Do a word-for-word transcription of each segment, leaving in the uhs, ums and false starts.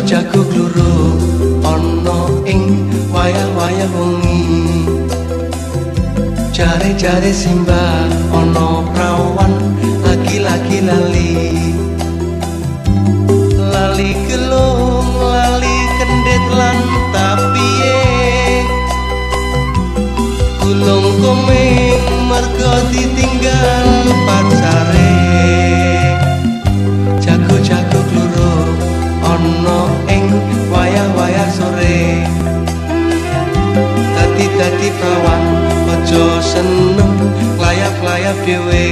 jago kluru ana ing wayah-wayah wengi. Jare-jare simbah ana prawan lagi-lagi lali. Lali gelung, lali kendit lan tapiye. Gulung komeng mergo ditinggal pacare. Jago-jago kluru ana ing wayah-wayah sore. Dadi-dadi prawan aja seneng layap-layap dhewe.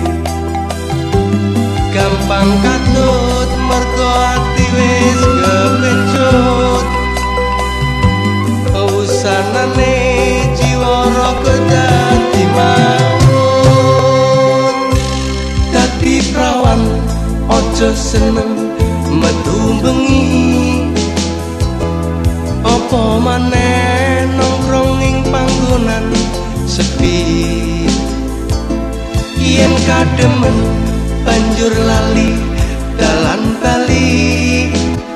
Gampang katut mergo ati wis kepencut. Usanane jiwa raga dadi maut. Dadi prawan aja seneng metu bengi. Apa maneh nongkrong ing panggonan sepi. Yen kademen banjur lali dalan bali.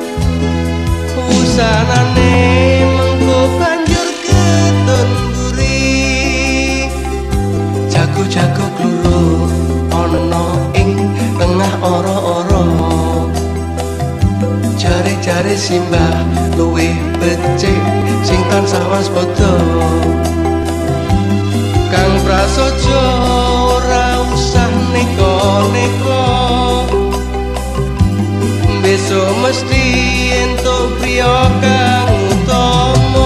Usanane mengko banjur ketun buri. Jago-jago kluru ana ing tengah ora-ora. Jare-jare simbah luwih becik sing tansah waspada. Kang prasaja ora usah neko-neko. Besok mesti entuk priya kang utama.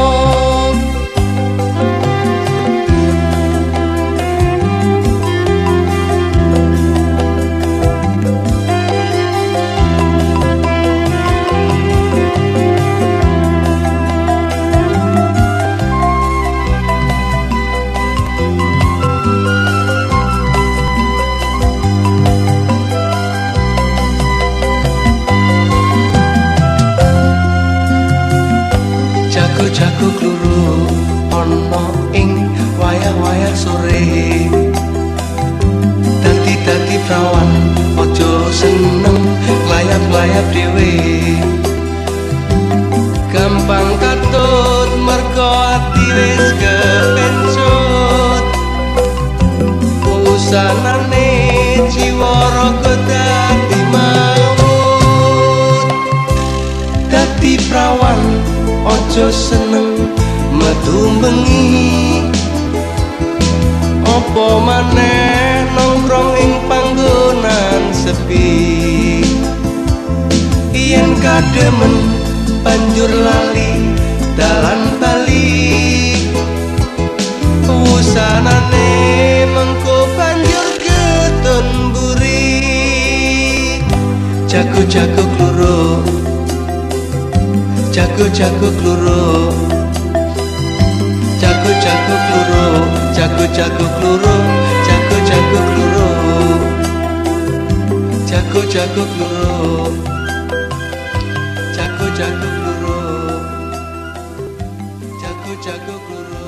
Jago kluru ana ing wayah-wayah sore. Dadi-dadi prawan aja seneng layap-layap dhewe. Gampang katut mergo ati wis kepencut. Usanane jiwa raga dadi maut. Dadi prawan aja seneng metu bengi. Apa maneh nongkrong ing panggonan sepi. Yen kademen banjur lali dalan bali. Usanane mengko banjur ketun buri. Jago-jago kluru, jago-jago kluru, jago-jago kluru, jago-jago kluru, jago-jago kluru, jago-jago kluru, jago-jago kluru, jago-jago kluru.